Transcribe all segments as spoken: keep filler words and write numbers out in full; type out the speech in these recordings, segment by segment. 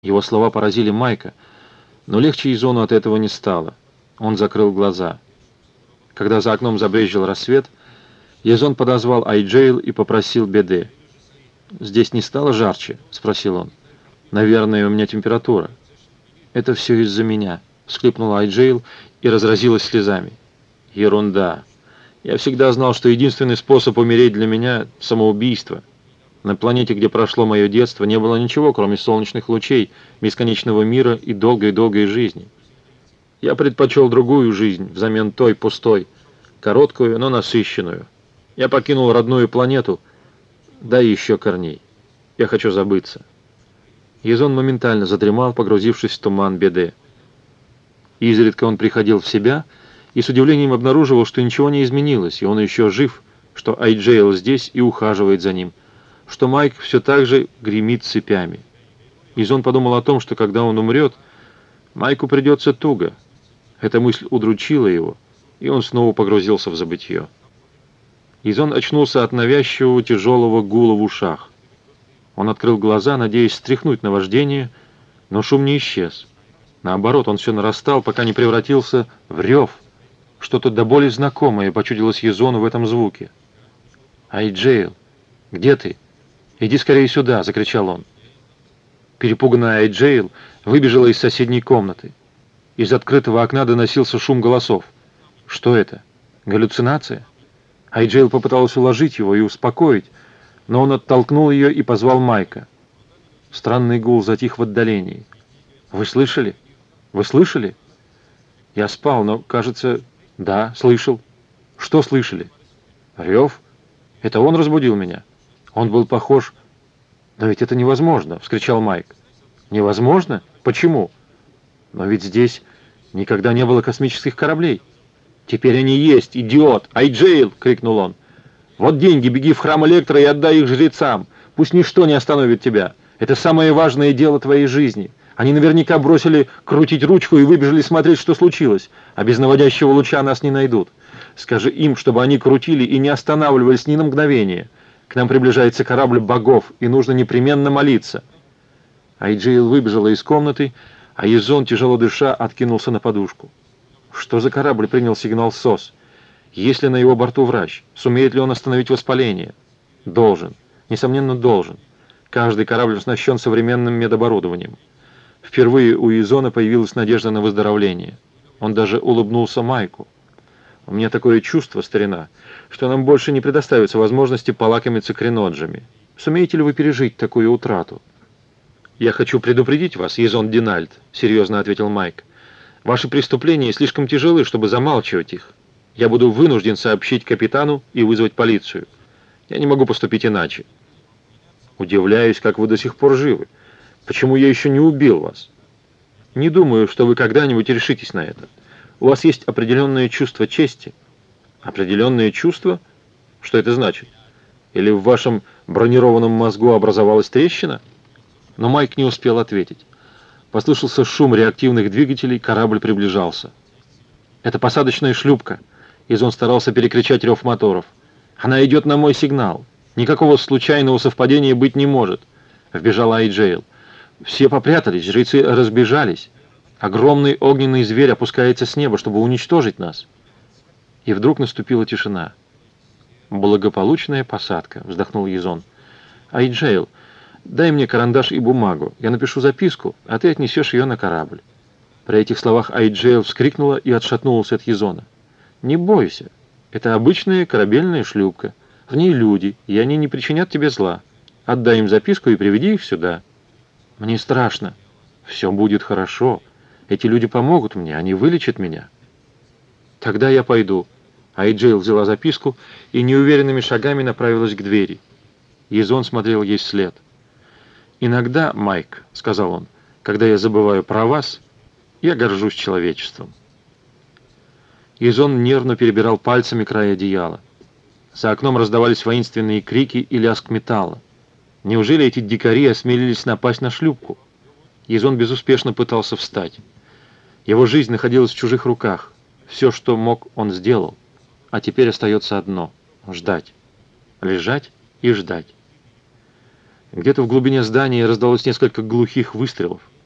Его слова поразили Майка, но легче Изону от этого не стало. Он закрыл глаза. Когда за окном забрезжил рассвет, Язон подозвал Айджейл и попросил Беде. «Здесь не стало жарче?» — спросил он. «Наверное, у меня температура». «Это все из-за меня», — всхлипнула Айджейл и разразилась слезами. «Ерунда. Я всегда знал, что единственный способ умереть для меня — самоубийство. На планете, где прошло мое детство, не было ничего, кроме солнечных лучей, бесконечного мира и долгой-долгой жизни. Я предпочел другую жизнь взамен той пустой, короткую, но насыщенную. Я покинул родную планету, да и еще корней. Я хочу забыться». Язон моментально задремал, погрузившись в туман Беде. Изредка он приходил в себя и с удивлением обнаруживал, что ничего не изменилось, и он еще жив, что Айджейл здесь и ухаживает за ним, что Майк все так же гремит цепями. Язон подумал о том, что когда он умрет, Майку придется туго. Эта мысль удручила его, и он снова погрузился в забытье. Язон очнулся от навязчивого тяжелого гула в ушах. Он открыл глаза, надеясь стряхнуть наваждение, но шум не исчез. Наоборот, он все нарастал, пока не превратился в рев. Что-то до боли знакомое почудилось Язону в этом звуке. «Айджейл, где ты? Иди скорее сюда!» — закричал он. Перепуганная Айджейл выбежала из соседней комнаты. Из открытого окна доносился шум голосов. Что это? Галлюцинация? Айджейл попыталась уложить его и успокоить, но он оттолкнул ее и позвал Майка. Странный гул затих в отдалении. «Вы слышали? Вы слышали?» «Я спал, но, кажется, да, слышал». «Что слышали?» «Рев. Это он разбудил меня. Он был похож...» «Но ведь это невозможно!» — вскричал Майк. «Невозможно? Почему?» «Но ведь здесь никогда не было космических кораблей». «Теперь они есть, идиот! Айджейл!» — крикнул он. «Вот деньги, беги в храм Электро и отдай их жрецам. Пусть ничто не остановит тебя. Это самое важное дело твоей жизни. Они наверняка бросили крутить ручку и выбежали смотреть, что случилось. А без наводящего луча нас не найдут. Скажи им, чтобы они крутили и не останавливались ни на мгновение. К нам приближается корабль богов, и нужно непременно молиться». Айджейл выбежала из комнаты, а Язон, тяжело дыша, откинулся на подушку. Что за корабль принял сигнал СОС? Есть ли на его борту врач? Сумеет ли он остановить воспаление? Должен. Несомненно, должен. Каждый корабль оснащен современным медоборудованием. Впервые у Язона появилась надежда на выздоровление. Он даже улыбнулся Майку. «У меня такое чувство, старина, что нам больше не предоставится возможности полакомиться креноджами. Сумеете ли вы пережить такую утрату?» «Я хочу предупредить вас, Язон Динальд», — серьезно ответил Майк. «Ваши преступления слишком тяжелы, чтобы замалчивать их. Я буду вынужден сообщить капитану и вызвать полицию. Я не могу поступить иначе». «Удивляюсь, как вы до сих пор живы. Почему я еще не убил вас?» «Не думаю, что вы когда-нибудь решитесь на это. У вас есть определенное чувство чести». «Определенное чувство? Что это значит? Или в вашем бронированном мозгу образовалась трещина?» Но Майк не успел ответить. Послышался шум реактивных двигателей, корабль приближался. «Это посадочная шлюпка», — Язон старался перекричать рев моторов. «Она идет на мой сигнал. Никакого случайного совпадения быть не может», — вбежала Айджейл. «Все попрятались, жрецы разбежались. Огромный огненный зверь опускается с неба, чтобы уничтожить нас». И вдруг наступила тишина. «Благополучная посадка», — вздохнул Язон. «Айджейл, дай мне карандаш и бумагу. Я напишу записку, а ты отнесешь ее на корабль». При этих словах Айджейл вскрикнула и отшатнулась от Язона. «Не бойся. Это обычная корабельная шлюпка. В ней люди, и они не причинят тебе зла. Отдай им записку и приведи их сюда». «Мне страшно». «Все будет хорошо. Эти люди помогут мне, они вылечат меня». «Тогда я пойду». Айджейл взяла записку и неуверенными шагами направилась к двери. Язон смотрел ей вслед. «Иногда, Майк, — сказал он, — когда я забываю про вас, я горжусь человечеством». Язон нервно перебирал пальцами край одеяла. За окном раздавались воинственные крики и лязг металла. Неужели эти дикари осмелились напасть на шлюпку? Язон безуспешно пытался встать. Его жизнь находилась в чужих руках. Все, что мог, он сделал. А теперь остается одно — ждать. Лежать и ждать. Где-то в глубине здания раздалось несколько глухих выстрелов.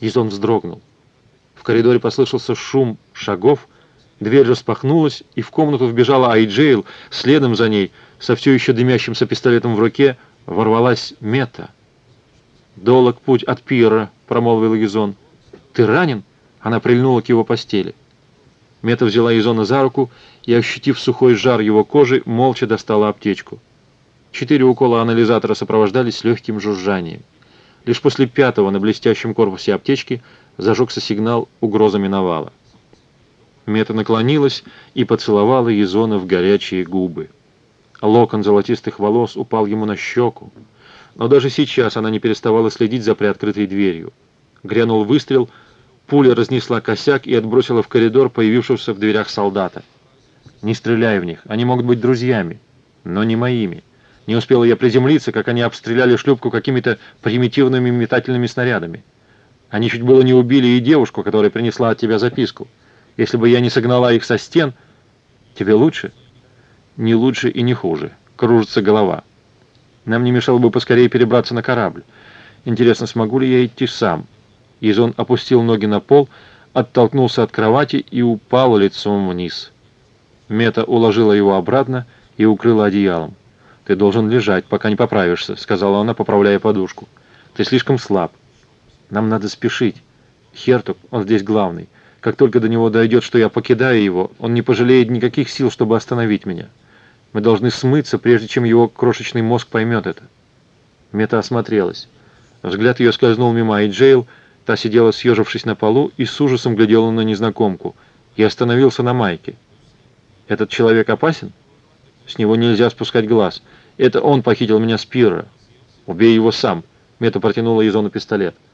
Язон вздрогнул. В коридоре послышался шум шагов, дверь распахнулась, и в комнату вбежала Айджейл, следом за ней, со все еще дымящимся пистолетом в руке, ворвалась Мета. «Долог путь от пира», — промолвил Язон. «Ты ранен?» — она прильнула к его постели. Мета взяла Язона за руку и, ощутив сухой жар его кожи, молча достала аптечку. Четыре укола анализатора сопровождались легким жужжанием. Лишь после пятого на блестящем корпусе аптечки зажегся сигнал «Угроза миновала». Мета наклонилась и поцеловала Язона в горячие губы. Локон золотистых волос упал ему на щеку, но даже сейчас она не переставала следить за приоткрытой дверью. Грянул выстрел, пуля разнесла косяк и отбросила в коридор появившегося в дверях солдата. «Не стреляй в них, они могут быть друзьями, но не моими. Не успела я приземлиться, как они обстреляли шлюпку какими-то примитивными метательными снарядами. Они чуть было не убили и девушку, которая принесла от тебя записку. Если бы я не согнала их со стен... Тебе лучше?» «Не лучше и не хуже. Кружится голова. Нам не мешало бы поскорее перебраться на корабль. Интересно, смогу ли я идти сам?» Язон опустил ноги на пол, оттолкнулся от кровати и упал лицом вниз. Мета уложила его обратно и укрыла одеялом. «Ты должен лежать, пока не поправишься», — сказала она, поправляя подушку. «Ты слишком слаб. Нам надо спешить. Хертуг, он здесь главный. Как только до него дойдет, что я покидаю его, он не пожалеет никаких сил, чтобы остановить меня. Мы должны смыться, прежде чем его крошечный мозг поймет это». Мета осмотрелась. Взгляд ее скользнул мимо Айджейл, та сидела, съежившись на полу, и с ужасом глядела на незнакомку, и остановился на Майке. «Этот человек опасен? С него нельзя спускать глаз. Это он похитил меня с пира. Убей его сам». Мета протянула Язону пистолет.